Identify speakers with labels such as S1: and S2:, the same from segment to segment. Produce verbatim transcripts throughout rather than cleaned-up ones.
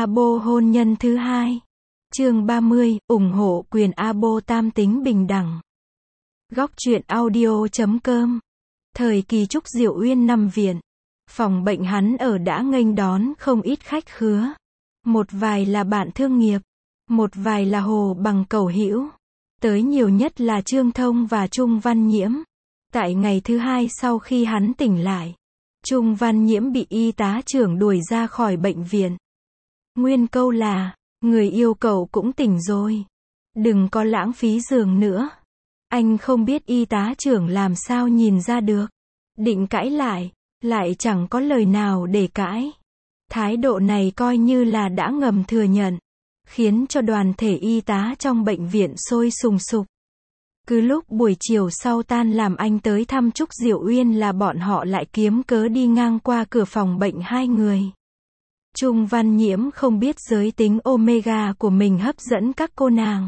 S1: Abo hôn nhân thứ hai. Chương ba mươi, ủng hộ quyền abo tam tính bình đẳng. Góc truyện audio chấm com. Thời kỳ Trúc Diệu Uyên nằm viện, phòng bệnh hắn ở đã nghênh đón không ít khách khứa. Một vài là bạn thương nghiệp, một vài là Hồ Bằng cầu hữu. Tới nhiều nhất là Trương Thông và Trung Văn Nhiễm. Tại ngày thứ hai sau khi hắn tỉnh lại, Trung Văn Nhiễm bị y tá trưởng đuổi ra khỏi bệnh viện. Nguyên câu là, người yêu cậu cũng tỉnh rồi, đừng có lãng phí giường nữa. Anh không biết y tá trưởng làm sao nhìn ra được. Định cãi lại, lại chẳng có lời nào để cãi. Thái độ này coi như là đã ngầm thừa nhận, khiến cho đoàn thể y tá trong bệnh viện sôi sùng sục. Cứ lúc buổi chiều sau tan làm anh tới thăm Trúc Diệu Uyên là bọn họ lại kiếm cớ đi ngang qua cửa phòng bệnh hai người. Trung Văn Nhiễm không biết giới tính Omega của mình hấp dẫn các cô nàng,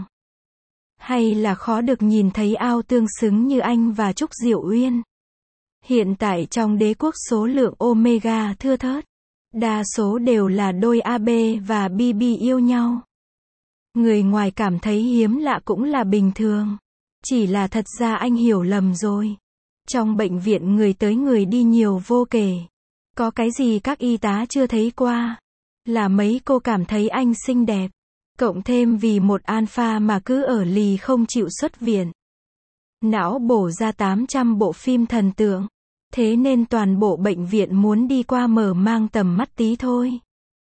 S1: hay là khó được nhìn thấy ao tương xứng như anh và Trúc Diệu Uyên. Hiện tại trong đế quốc số lượng Omega thưa thớt, đa số đều là đôi a bê và bê bê yêu nhau. Người ngoài cảm thấy hiếm lạ cũng là bình thường. Chỉ là thật ra anh hiểu lầm rồi. Trong bệnh viện người tới người đi nhiều vô kể. Có cái gì các y tá chưa thấy qua. Là mấy cô cảm thấy anh xinh đẹp. Cộng thêm vì một alpha mà cứ ở lì không chịu xuất viện. Não bổ ra tám trăm bộ phim thần tượng. Thế nên toàn bộ bệnh viện muốn đi qua mở mang tầm mắt tí thôi.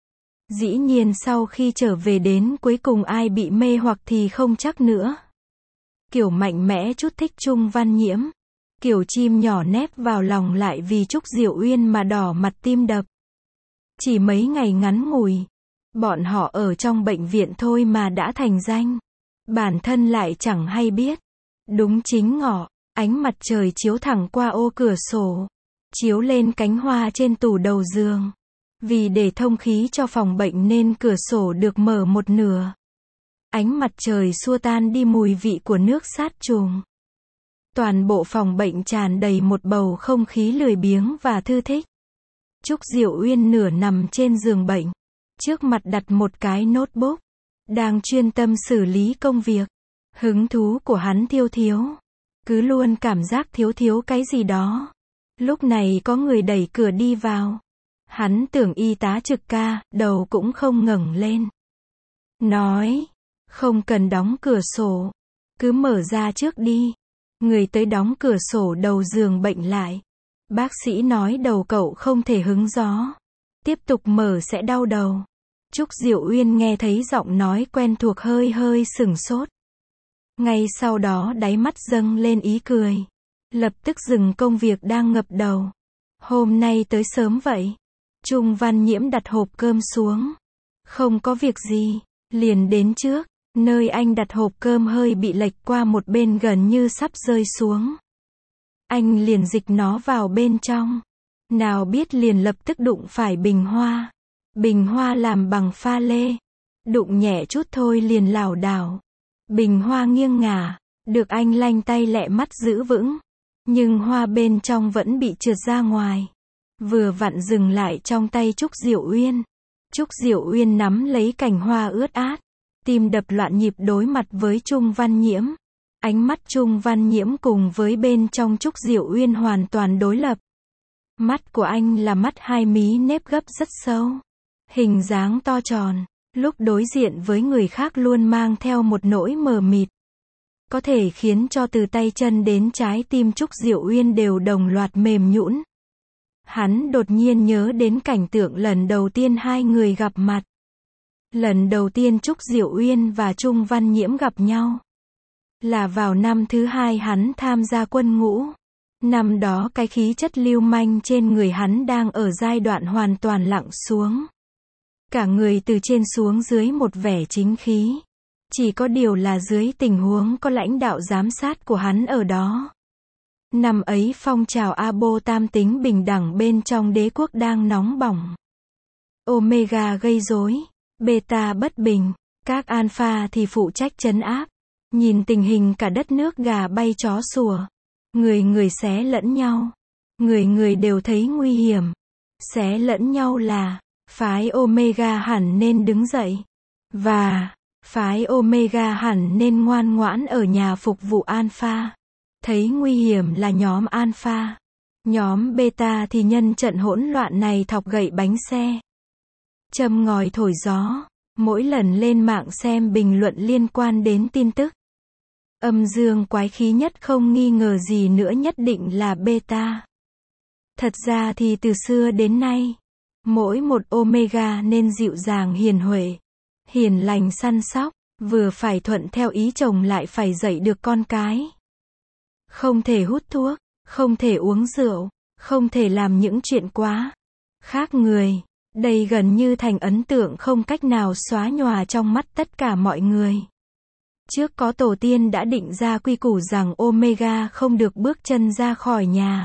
S1: Dĩ nhiên sau khi trở về đến cuối cùng ai bị mê hoặc thì không chắc nữa. Kiểu mạnh mẽ chút thích Trung Văn Nhiễm. Kiểu chim nhỏ nép vào lòng lại vì Trúc Diệu Uyên mà đỏ mặt tim đập. Chỉ mấy ngày ngắn ngủi, bọn họ ở trong bệnh viện thôi mà đã thành danh. Bản thân lại chẳng hay biết. Đúng chính ngọ, ánh mặt trời chiếu thẳng qua ô cửa sổ, chiếu lên cánh hoa trên tủ đầu giường. Vì để thông khí cho phòng bệnh nên cửa sổ được mở một nửa. Ánh mặt trời xua tan đi mùi vị của nước sát trùng. Toàn bộ phòng bệnh tràn đầy một bầu không khí lười biếng và thư thích. Trúc Diệu Uyên nửa nằm trên giường bệnh, trước mặt đặt một cái notebook, đang chuyên tâm xử lý công việc. Hứng thú của hắn thiêu thiếu, cứ luôn cảm giác thiếu thiếu cái gì đó. Lúc này có người đẩy cửa đi vào. Hắn tưởng y tá trực ca, đầu cũng không ngẩng lên. Nói, không cần đóng cửa sổ, cứ mở ra trước đi. Người tới đóng cửa sổ đầu giường bệnh lại. Bác sĩ nói đầu cậu không thể hứng gió, tiếp tục mở sẽ đau đầu. Trúc Diệu Uyên nghe thấy giọng nói quen thuộc hơi hơi sửng sốt. Ngay sau đó đáy mắt dâng lên ý cười. Lập tức dừng công việc đang ngập đầu. Hôm nay tới sớm vậy. Trung Văn Nhiễm đặt hộp cơm xuống. Không có việc gì, liền đến trước. Nơi anh đặt hộp cơm hơi bị lệch qua một bên gần như sắp rơi xuống. Anh liền dịch nó vào bên trong. Nào biết liền lập tức đụng phải bình hoa. Bình hoa làm bằng pha lê. Đụng nhẹ chút thôi liền lảo đảo. Bình hoa nghiêng ngả. Được anh lanh tay lẹ mắt giữ vững. Nhưng hoa bên trong vẫn bị trượt ra ngoài. Vừa vặn dừng lại trong tay Trúc Diệu Uyên. Trúc Diệu Uyên nắm lấy cành hoa ướt át. Tim đập loạn nhịp đối mặt với Trung Văn Nhiễm. Ánh mắt Trung Văn Nhiễm cùng với bên trong Trúc Diệu Uyên hoàn toàn đối lập. Mắt của anh là mắt hai mí nếp gấp rất sâu. Hình dáng to tròn. Lúc đối diện với người khác luôn mang theo một nỗi mờ mịt. Có thể khiến cho từ tay chân đến trái tim Trúc Diệu Uyên đều đồng loạt mềm nhũn. Hắn đột nhiên nhớ đến cảnh tượng lần đầu tiên hai người gặp mặt. Lần đầu tiên Trúc Diệu Uyên và Trung Văn Nhiễm gặp nhau. Là vào năm thứ hai hắn tham gia quân ngũ. Năm đó cái khí chất lưu manh trên người hắn đang ở giai đoạn hoàn toàn lặng xuống. Cả người từ trên xuống dưới một vẻ chính khí. Chỉ có điều là dưới tình huống có lãnh đạo giám sát của hắn ở đó. Năm ấy phong trào abo tam tính bình đẳng bên trong đế quốc đang nóng bỏng. Omega gây rối, beta bất bình, các alpha thì phụ trách trấn áp. Nhìn tình hình cả đất nước gà bay chó sủa. Người người xé lẫn nhau. Người người đều thấy nguy hiểm. Xé lẫn nhau là phái Omega hẳn nên đứng dậy. Và, phái Omega hẳn nên ngoan ngoãn ở nhà phục vụ Alpha. Thấy nguy hiểm là nhóm Alpha. Nhóm Beta thì nhân trận hỗn loạn này thọc gậy bánh xe. Châm ngòi thổi gió. Mỗi lần lên mạng xem bình luận liên quan đến tin tức. Âm dương quái khí nhất không nghi ngờ gì nữa nhất định là Beta. Thật ra thì từ xưa đến nay, mỗi một Omega nên dịu dàng hiền huệ, hiền lành săn sóc, vừa phải thuận theo ý chồng lại phải dạy được con cái. Không thể hút thuốc, không thể uống rượu, không thể làm những chuyện quá khác người. Đây gần như thành ấn tượng không cách nào xóa nhòa trong mắt tất cả mọi người. Trước có tổ tiên đã định ra quy củ rằng Omega không được bước chân ra khỏi nhà.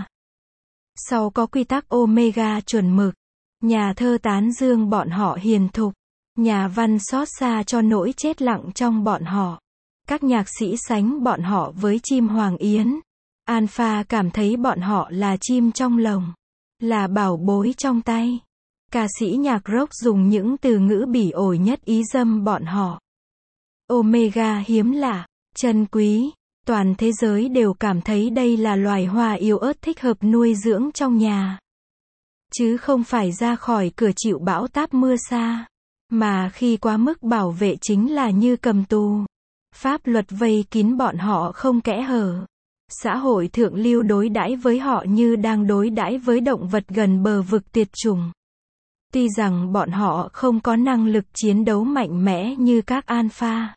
S1: Sau có quy tắc Omega chuẩn mực. Nhà thơ tán dương bọn họ hiền thục. Nhà văn xót xa cho nỗi chết lặng trong bọn họ. Các nhạc sĩ sánh bọn họ với chim hoàng yến. Alpha cảm thấy bọn họ là chim trong lồng, là bảo bối trong tay. Ca sĩ nhạc rock dùng những từ ngữ bỉ ổi nhất ý dâm bọn họ. Omega hiếm lạ, chân quý, toàn thế giới đều cảm thấy đây là loài hoa yếu ớt thích hợp nuôi dưỡng trong nhà. Chứ không phải ra khỏi cửa chịu bão táp mưa sa. Mà khi quá mức bảo vệ chính là như cầm tù. Pháp luật vây kín bọn họ không kẽ hở. Xã hội thượng lưu đối đãi với họ như đang đối đãi với động vật gần bờ vực tuyệt chủng. Tuy rằng bọn họ không có năng lực chiến đấu mạnh mẽ như các Alpha,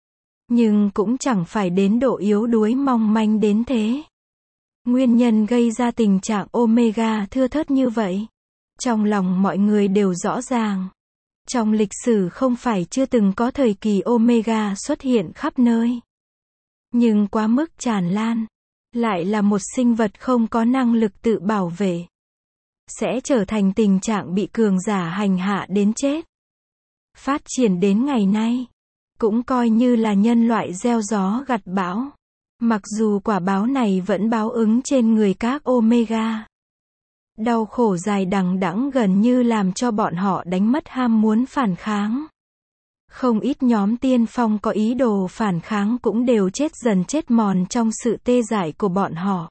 S1: nhưng cũng chẳng phải đến độ yếu đuối mong manh đến thế. Nguyên nhân gây ra tình trạng Omega thưa thớt như vậy, trong lòng mọi người đều rõ ràng. Trong lịch sử không phải chưa từng có thời kỳ Omega xuất hiện khắp nơi. Nhưng quá mức tràn lan, lại là một sinh vật không có năng lực tự bảo vệ. Sẽ trở thành tình trạng bị cường giả hành hạ đến chết. Phát triển đến ngày nay, cũng coi như là nhân loại gieo gió gặt bão. Mặc dù quả báo này vẫn báo ứng trên người các Omega. Đau khổ dài đằng đẵng gần như làm cho bọn họ đánh mất ham muốn phản kháng. Không ít nhóm tiên phong có ý đồ phản kháng cũng đều chết dần chết mòn trong sự tê dại của bọn họ.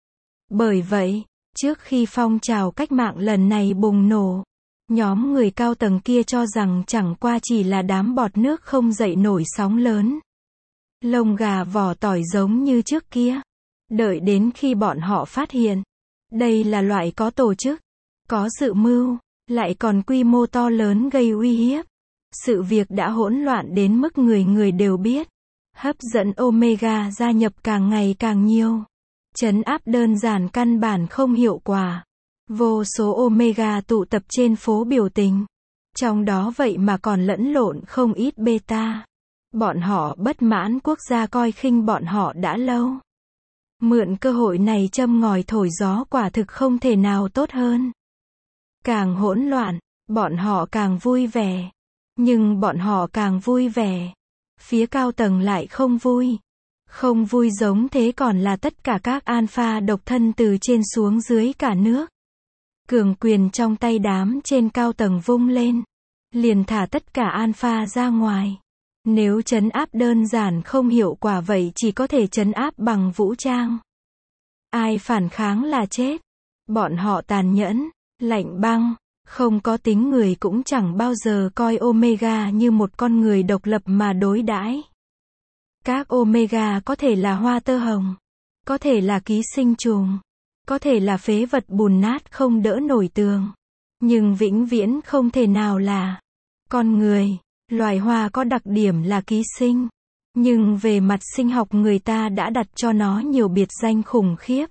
S1: Bởi vậy, trước khi phong trào cách mạng lần này bùng nổ, nhóm người cao tầng kia cho rằng chẳng qua chỉ là đám bọt nước không dậy nổi sóng lớn. Lông gà vỏ tỏi giống như trước kia. Đợi đến khi bọn họ phát hiện, đây là loại có tổ chức, có dự mưu, lại còn quy mô to lớn gây uy hiếp. Sự việc đã hỗn loạn đến mức người người đều biết. Hấp dẫn Omega gia nhập càng ngày càng nhiều. Trấn áp đơn giản căn bản không hiệu quả. Vô số Omega tụ tập trên phố biểu tình. Trong đó vậy mà còn lẫn lộn không ít Beta. Bọn họ bất mãn quốc gia coi khinh bọn họ đã lâu. Mượn cơ hội này châm ngòi thổi gió quả thực không thể nào tốt hơn. Càng hỗn loạn, bọn họ càng vui vẻ. Nhưng bọn họ càng vui vẻ, phía cao tầng lại không vui. Không vui giống thế còn là tất cả các Alpha độc thân từ trên xuống dưới cả nước. Cường quyền trong tay đám trên cao tầng vung lên, liền thả tất cả Alpha ra ngoài. Nếu trấn áp đơn giản không hiệu quả vậy chỉ có thể trấn áp bằng vũ trang. Ai phản kháng là chết. Bọn họ tàn nhẫn, lạnh băng, không có tính người cũng chẳng bao giờ coi Omega như một con người độc lập mà đối đãi. Các Omega có thể là hoa tơ hồng, có thể là ký sinh trùng, có thể là phế vật bùn nát không đỡ nổi tường, nhưng vĩnh viễn không thể nào là con người. Loài hoa có đặc điểm là ký sinh, nhưng về mặt sinh học người ta đã đặt cho nó nhiều biệt danh khủng khiếp.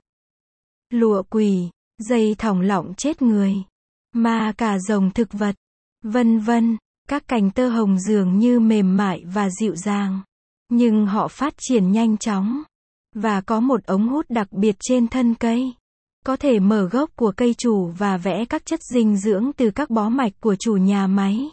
S1: Lụa quỷ, dây thòng lọng chết người, ma cà rồng thực vật, vân vân. Các cành tơ hồng dường như mềm mại và dịu dàng, nhưng họ phát triển nhanh chóng, và có một ống hút đặc biệt trên thân cây. Có thể mở gốc của cây chủ và vẽ các chất dinh dưỡng từ các bó mạch của chủ nhà máy.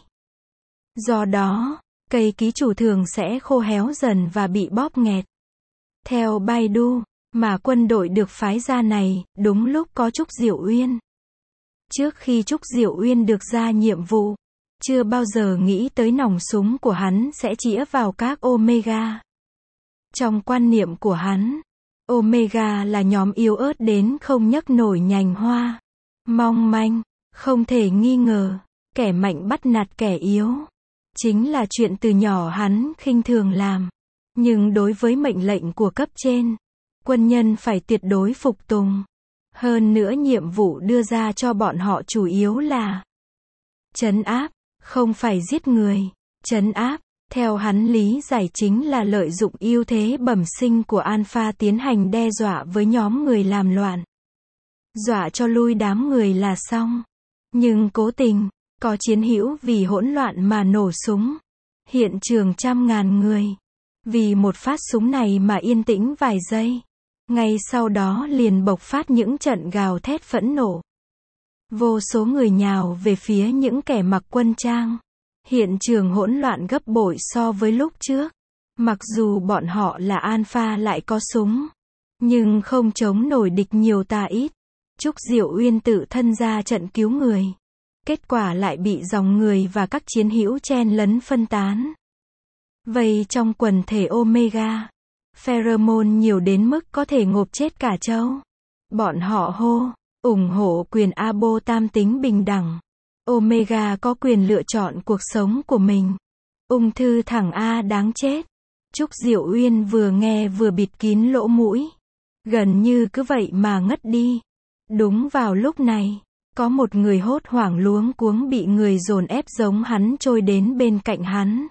S1: Do đó, cây ký chủ thường sẽ khô héo dần và bị bóp nghẹt. Theo Baidu, mà quân đội được phái ra này, đúng lúc có Trúc Diệu Uyên. Trước khi Trúc Diệu Uyên được ra nhiệm vụ, chưa bao giờ nghĩ tới nòng súng của hắn sẽ chĩa vào các Omega. Trong quan niệm của hắn, Omega là nhóm yếu ớt đến không nhấc nổi nhành hoa, mong manh, không thể nghi ngờ, kẻ mạnh bắt nạt kẻ yếu. Chính là chuyện từ nhỏ hắn khinh thường làm. Nhưng đối với mệnh lệnh của cấp trên, quân nhân phải tuyệt đối phục tùng. Hơn nữa nhiệm vụ đưa ra cho bọn họ chủ yếu là trấn áp, không phải giết người. Trấn áp, theo hắn lý giải chính là lợi dụng ưu thế bẩm sinh của Alpha tiến hành đe dọa với nhóm người làm loạn. Dọa cho lui đám người là xong. Nhưng cố tình, có chiến hữu vì hỗn loạn mà nổ súng. Hiện trường trăm ngàn người. Vì một phát súng này mà yên tĩnh vài giây. Ngay sau đó liền bộc phát những trận gào thét phẫn nộ. Vô số người nhào về phía những kẻ mặc quân trang. Hiện trường hỗn loạn gấp bội so với lúc trước. Mặc dù bọn họ là Alpha lại có súng, nhưng không chống nổi địch nhiều ta ít. Trúc Diệu Uyên tự thân ra trận cứu người. Kết quả lại bị dòng người và các chiến hữu chen lấn phân tán. Vậy trong quần thể Omega, pheromone nhiều đến mức có thể ngộp chết cả trâu. Bọn họ hô, ủng hộ quyền abo tam tính bình đẳng. Omega có quyền lựa chọn cuộc sống của mình. Ung thư thằng A đáng chết. Trúc Diệu Uyên vừa nghe vừa bịt kín lỗ mũi. Gần như cứ vậy mà ngất đi. Đúng vào lúc này, có một người hốt hoảng luống cuống bị người dồn ép giống hắn trôi đến bên cạnh hắn.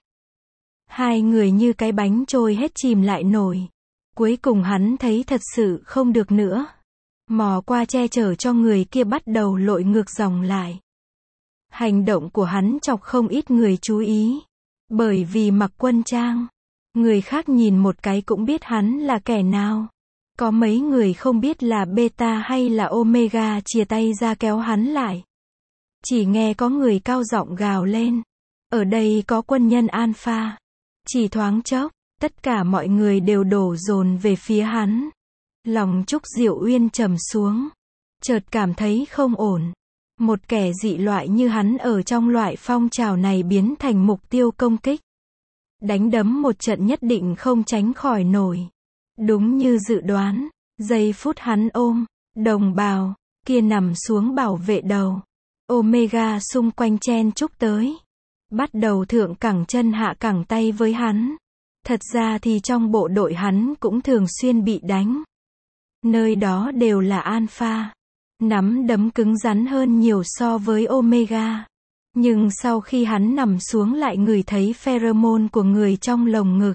S1: Hai người như cái bánh trôi hết chìm lại nổi. Cuối cùng hắn thấy thật sự không được nữa. Mò qua che chở cho người kia bắt đầu lội ngược dòng lại. Hành động của hắn chọc không ít người chú ý. Bởi vì mặc quân trang, người khác nhìn một cái cũng biết hắn là kẻ nào. Có mấy người không biết là beta hay là omega chia tay ra kéo hắn lại. Chỉ nghe có người cao giọng gào lên. Ở đây có quân nhân alpha. Chỉ thoáng chốc, tất cả mọi người đều đổ dồn về phía hắn. Lòng Trúc Diệu Uyên trầm xuống. Chợt cảm thấy không ổn. Một kẻ dị loại như hắn ở trong loại phong trào này biến thành mục tiêu công kích. Đánh đấm một trận nhất định không tránh khỏi nổi. Đúng như dự đoán, giây phút hắn ôm đồng bào kia nằm xuống bảo vệ đầu. Omega xung quanh chen chúc tới. Bắt đầu thượng cẳng chân hạ cẳng tay với hắn. Thật ra thì trong bộ đội hắn cũng thường xuyên bị đánh. Nơi đó đều là alpha. Nắm đấm cứng rắn hơn nhiều so với Omega. Nhưng sau khi hắn nằm xuống lại ngửi thấy pheromone của người trong lồng ngực.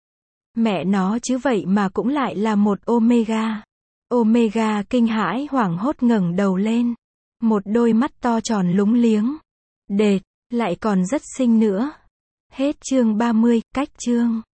S1: Mẹ nó chứ vậy mà cũng lại là một Omega. Omega kinh hãi hoảng hốt ngẩng đầu lên. Một đôi mắt to tròn lúng liếng. Đệt, lại còn rất xinh nữa. Hết chương ba mươi, cách chương.